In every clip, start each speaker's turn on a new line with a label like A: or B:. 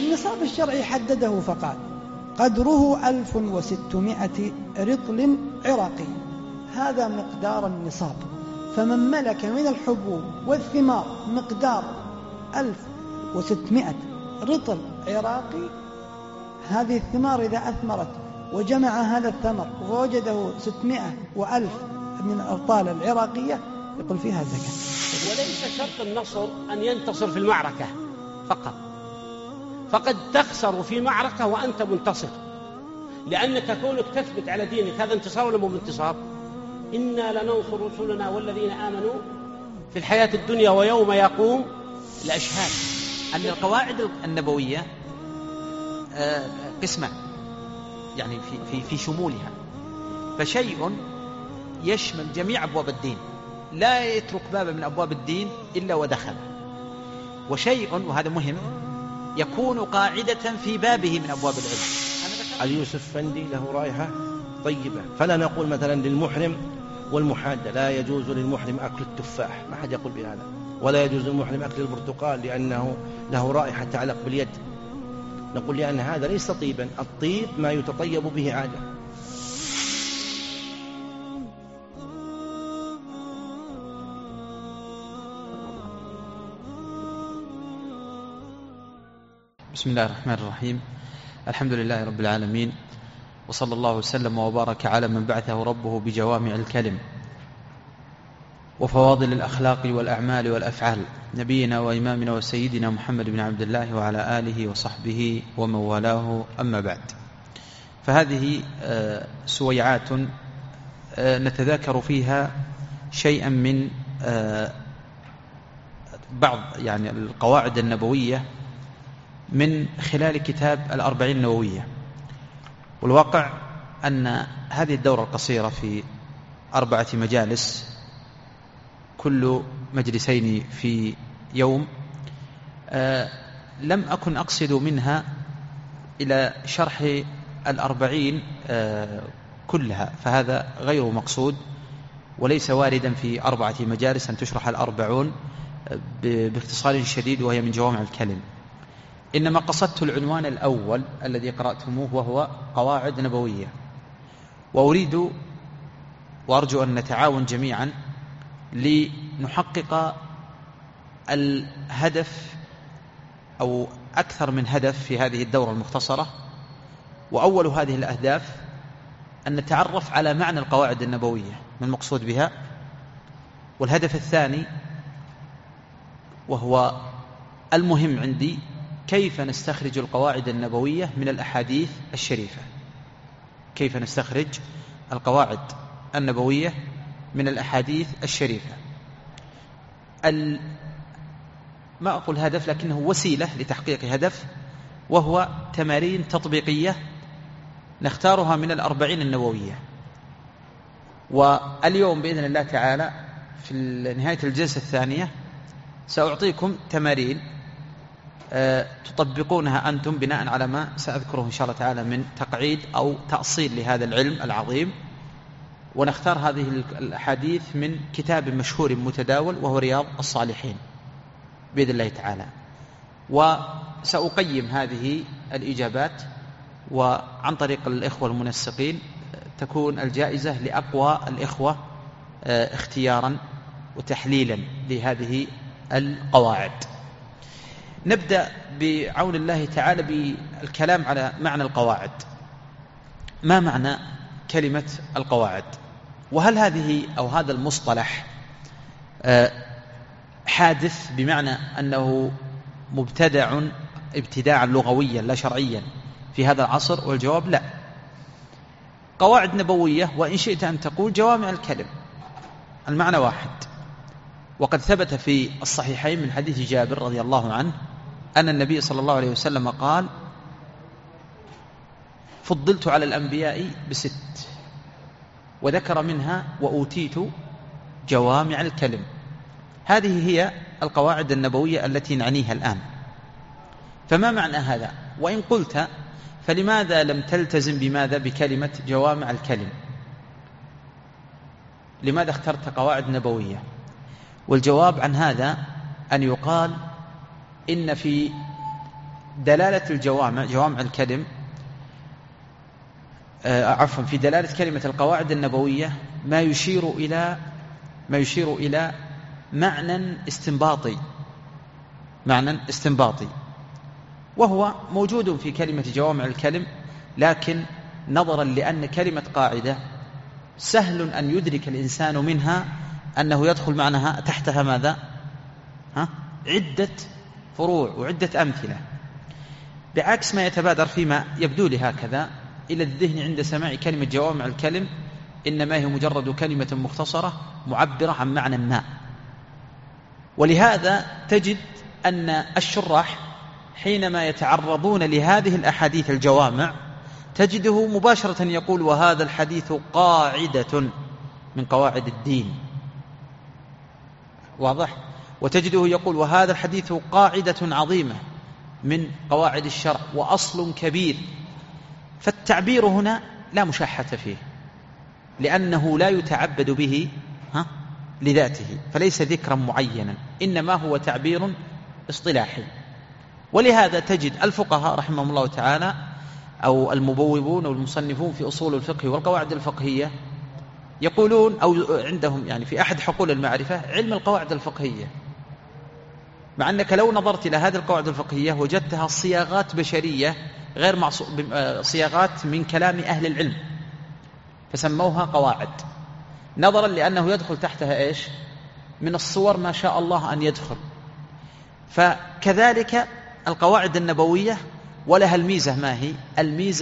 A: النصاب الشرعي حدده فقال قدره 1600 رطل عراقي، هذا مقدار النصاب. فمن ملك من الحبوب والثمار مقدار 1600 رطل عراقي، هذه الثمار إذا أثمرت وجمع هذا الثمر ووجده 600 و1000 من الأرطال العراقية يقول فيها زكاة.
B: وليس شرط النصر أن ينتصر في المعركة فقط، فقد تخسر في معركة وأنت منتصر، لأنك كونك تثبت على دينك هذا انتصار ولا مو انتصار؟ إنا لننصر رسلنا والذين آمنوا في الحياة الدنيا ويوم يقوم الأشهاد.
C: أن القواعد النبوية قسمان يعني في شمولها، فشيء يشمل جميع أبواب الدين لا يترك بابا من أبواب الدين إلا ودخل، وشيء وهذا مهم يكون قاعدة في بابه من أبواب العلم.
D: علي يوسف فندي له رائحة طيبة، فلا نقول مثلا للمحرم والمحادة لا يجوز للمحرم أكل التفاح، ما حد يقول بهذا، ولا يجوز للمحرم أكل البرتقال لأنه له رائحة تعلق باليد، نقول لأن هذا ليس طيبا، الطيب ما يتطيب به عادة.
C: بسم الله الرحمن الرحيم، الحمد لله رب العالمين، وصلى الله وسلم وبارك على من بعثه ربه بجوامع الكلم وفواضل الأخلاق والأعمال والأفعال، نبينا وإمامنا وسيدنا محمد بن عبد الله وعلى آله وصحبه ومن والاه، أما بعد. فهذه سويعات نتذاكر فيها شيئا من بعض يعني القواعد النبوية من خلال كتاب الأربعين النووية. والواقع أن هذه الدورة القصيرة في 4 مجالس كل مجلسين في يوم لم أكن أقصد منها إلى شرح 40 كلها، فهذا غير مقصود، وليس واردا في 4 مجالس أن تشرح 40 باختصار شديد وهي من جوامع الكلم. إنما قصدت العنوان الأول الذي قرأتموه وهو قواعد نبوية، وأريد وأرجو أن نتعاون جميعا لنحقق الهدف أو أكثر من هدف في هذه الدورة المختصرة. وأول هذه الأهداف أن نتعرف على معنى القواعد النبوية، ما المقصود بها. والهدف الثاني وهو المهم عندي، كيف نستخرج القواعد النبوية من الأحاديث الشريفة، كيف نستخرج القواعد النبوية من الأحاديث الشريفة. ما أقول هدف لكنه وسيلة لتحقيق هدف، وهو تمارين تطبيقية نختارها من 40 النووية. واليوم بإذن الله تعالى في نهاية الجلسة الثانية سأعطيكم تمارين تطبقونها أنتم بناء على ما سأذكره إن شاء الله تعالى من تقعيد أو تأصيل لهذا العلم العظيم. ونختار هذه الأحاديث من كتاب مشهور متداول وهو رياض الصالحين بإذن الله تعالى. وسأقيم هذه الإجابات، وعن طريق الإخوة المنسقين تكون الجائزة لأقوى الإخوة اختيارا وتحليلا لهذه القواعد. نبدأ بعون الله تعالى بالكلام على معنى القواعد. ما معنى كلمة القواعد؟ وهل هذه أو هذا المصطلح حادث بمعنى أنه مبتدع ابتداعا لغويا لا شرعيا في هذا العصر؟ والجواب لا. قواعد نبوية، وإن شئت أن تقول جوامع الكلم، المعنى واحد. وقد ثبت في الصحيحين من حديث جابر رضي الله عنه أن النبي صلى الله عليه وسلم قال: فضلت على الأنبياء ب6، وذكر منها وأوتيت جوامع الكلم. هذه هي القواعد النبوية التي نعنيها الآن. فما معنى هذا؟ وإن قلت فلماذا لم تلتزم بكلمة جوامع الكلم؟ لماذا اخترت قواعد نبوية؟ والجواب عن هذا أن يقال إن في دلالة الجوامع، جوامع الكلم، في دلالة كلمة القواعد النبوية ما يشير إلى معنى استنباطي، وهو موجود في كلمة جوامع الكلم، لكن نظرا لأن كلمة قاعدة سهل أن يدرك الإنسان منها أنه يدخل معناها تحتها ماذا؟ عدة فروع وعدة أمثلة، بعكس ما يتبادر فيما يبدو لي هكذا إلى الذهن عند سماع كلمة جوامع الكلم، إنما هي مجرد كلمة مختصرة معبرة عن معنى ما. ولهذا تجد أن الشراح حينما يتعرضون لهذه الأحاديث الجوامع تجده مباشرة يقول وهذا الحديث قاعدة من قواعد الدين، واضح؟ وتجده يقول وهذا الحديث قاعدة عظيمة من قواعد الشرع وأصل كبير. فالتعبير هنا لا مشاحة فيه، لأنه لا يتعبد به لذاته، فليس ذكرا معينا، إنما هو تعبير اصطلاحي. ولهذا تجد الفقهاء رحمهم الله تعالى أو المبوبون أو المصنفون في أصول الفقه والقواعد الفقهية يقولون، أو عندهم يعني في أحد حقول المعرفة علم القواعد الفقهية، مع أنك لو نظرت إلى هذه القواعد الفقهية وجدتها صياغات بشرية غير صياغات من كلام أهل العلم، فسموها قواعد نظرا لأنه يدخل تحتها إيش؟ من الصور ما شاء الله أن يدخل. فكذلك القواعد النبوية ولها الميزة، ما هي الميزة؟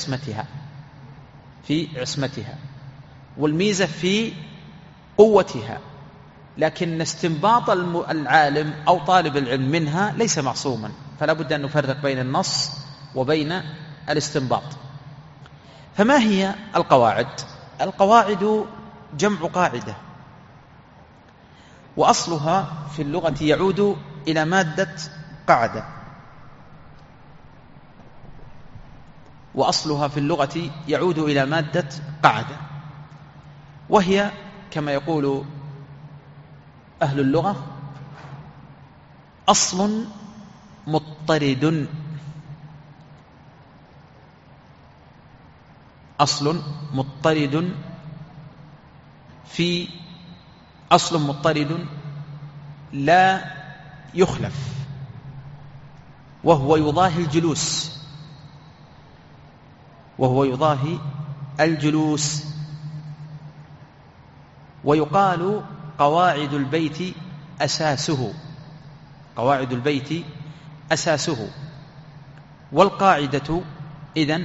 C: في عصمتها والميزة في قوتها، لكن استنباط العالم أو طالب العلم منها ليس معصوما، فلا بد أن نفرق بين النص وبين الاستنباط. فما هي القواعد؟ القواعد جمع قاعدة، وأصلها في اللغة يعود إلى مادة قعدة، وهي كما يقول أهل اللغة أصل مضطرد، لا يخلف، وهو يضاهي الجلوس، ويقال قواعد البيت أساسه، والقاعدة إذن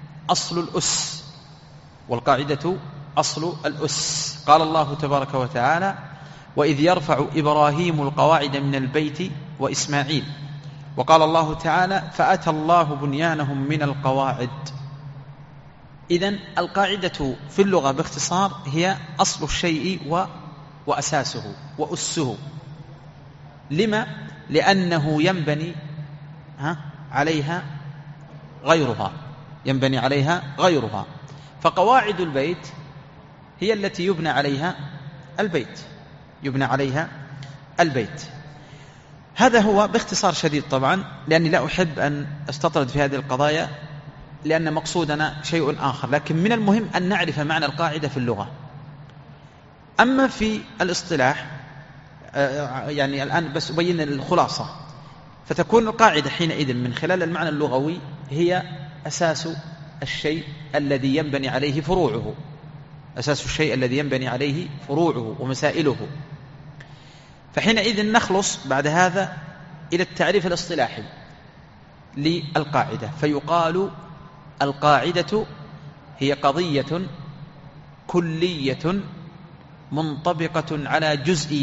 C: أصل الأس. قال الله تبارك وتعالى وإذ يرفع إبراهيم القواعد من البيت وإسماعيل، وقال الله تعالى فأتى الله بنيانهم من القواعد. إذن القاعدة في اللغة باختصار هي أصل الشيء وأساسه وأسه. لما؟ لأنه ينبني عليها غيرها، فقواعد البيت هي التي يبنى عليها البيت. هذا هو باختصار شديد طبعا، لأني لا أحب أن أستطرد في هذه القضايا لأن مقصودنا شيء آخر، لكن من المهم أن نعرف معنى القاعدة في اللغة. أما في الاصطلاح يعني الآن بس أبين الخلاصة، فتكون القاعدة حينئذ من خلال المعنى اللغوي هي أساس الشيء الذي ينبني عليه فروعه ومسائله. فحينئذ نخلص بعد هذا إلى التعريف الاصطلاحي للقاعدة، فيقال القاعدة هي قضية كلية منطبقة على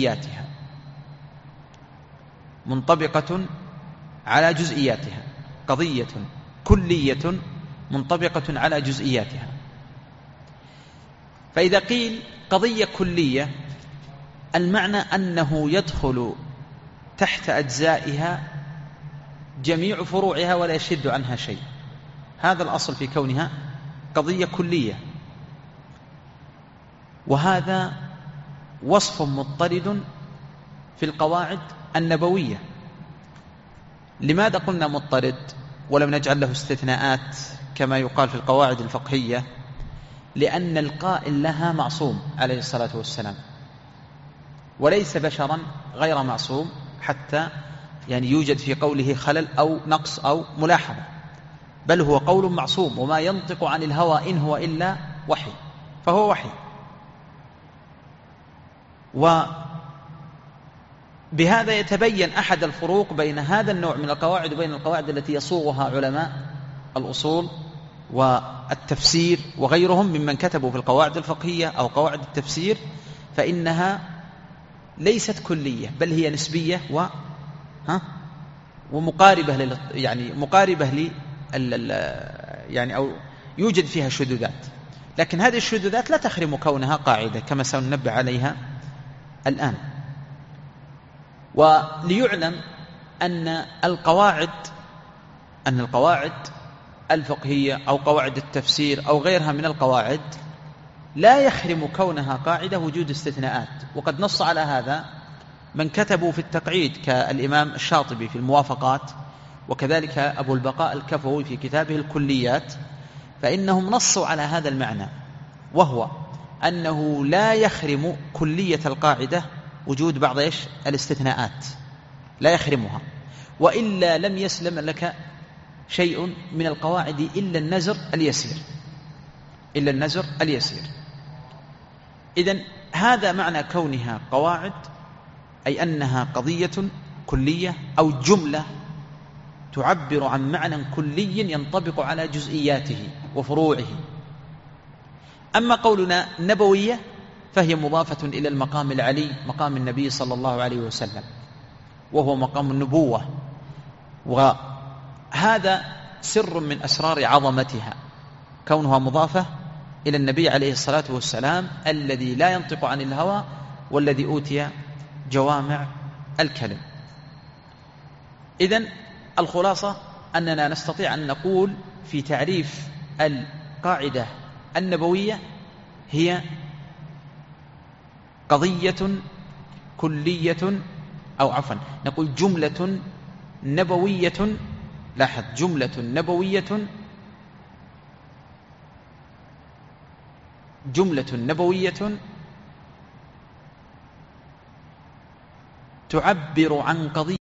C: جزئياتها، قضية كلية منطبقة على جزئياتها. فإذا قيل قضية كلية المعنى أنه يدخل تحت أجزائها جميع فروعها ولا يشد عنها شيء. هذا الأصل في كونها قضية كلية، وهذا وصف مضطرد في القواعد النبوية، لماذا قلنا مضطرد ولم نجعل له استثناءات كما يقال في القواعد الفقهية؟ لأن القائل لها معصوم عليه الصلاة والسلام، وليس بشرا غير معصوم حتى يعني يوجد في قوله خلل أو نقص أو ملاحظة، بل هو قول معصوم، وما ينطق عن الهوى إن هو إلا وحي، فهو وحي. وبهذا يتبين أحد الفروق بين هذا النوع من القواعد وبين القواعد التي يصوغها علماء الأصول والتفسير وغيرهم ممن كتبوا في القواعد الفقهية أو قواعد التفسير، فإنها ليست كلية بل هي نسبية ومقاربة يعني مقاربة يعني أو يوجد فيها شذوذات، لكن هذه الشذوذات لا تخرم كونها قاعدة كما سننبه عليها الآن. وليعلم أن القواعد الفقهية أو قواعد التفسير أو غيرها من القواعد لا يخرم كونها قاعدة وجود استثناءات، وقد نص على هذا من كتبوا في التقعيد كالإمام الشاطبي في الموافقات، وكذلك أبو البقاء الكفوي في كتابه الكليات، فإنهم نصوا على هذا المعنى، وهو أنه لا يخرم كلية القاعدة وجود بعض الاستثناءات، لا يخرمها، وإلا لم يسلم لك شيء من القواعد إلا النزر اليسير. إذن هذا معنى كونها قواعد، أي أنها قضية كلية أو جملة تعبر عن معنى كلي ينطبق على جزئياته وفروعه. أما قولنا نبوية فهي مضافة إلى المقام العلي، مقام النبي صلى الله عليه وسلم، وهو مقام النبوة، وهذا سر من أسرار عظمتها، كونها مضافة إلى النبي عليه الصلاة والسلام الذي لا ينطق عن الهوى والذي أوتي جوامع الكلم. إذن الخلاصة أننا نستطيع أن نقول في تعريف القاعدة النبوية هي قضية كلية، أو عفوا نقول جملة نبوية، لاحظ جملة نبوية تعبر عن قضية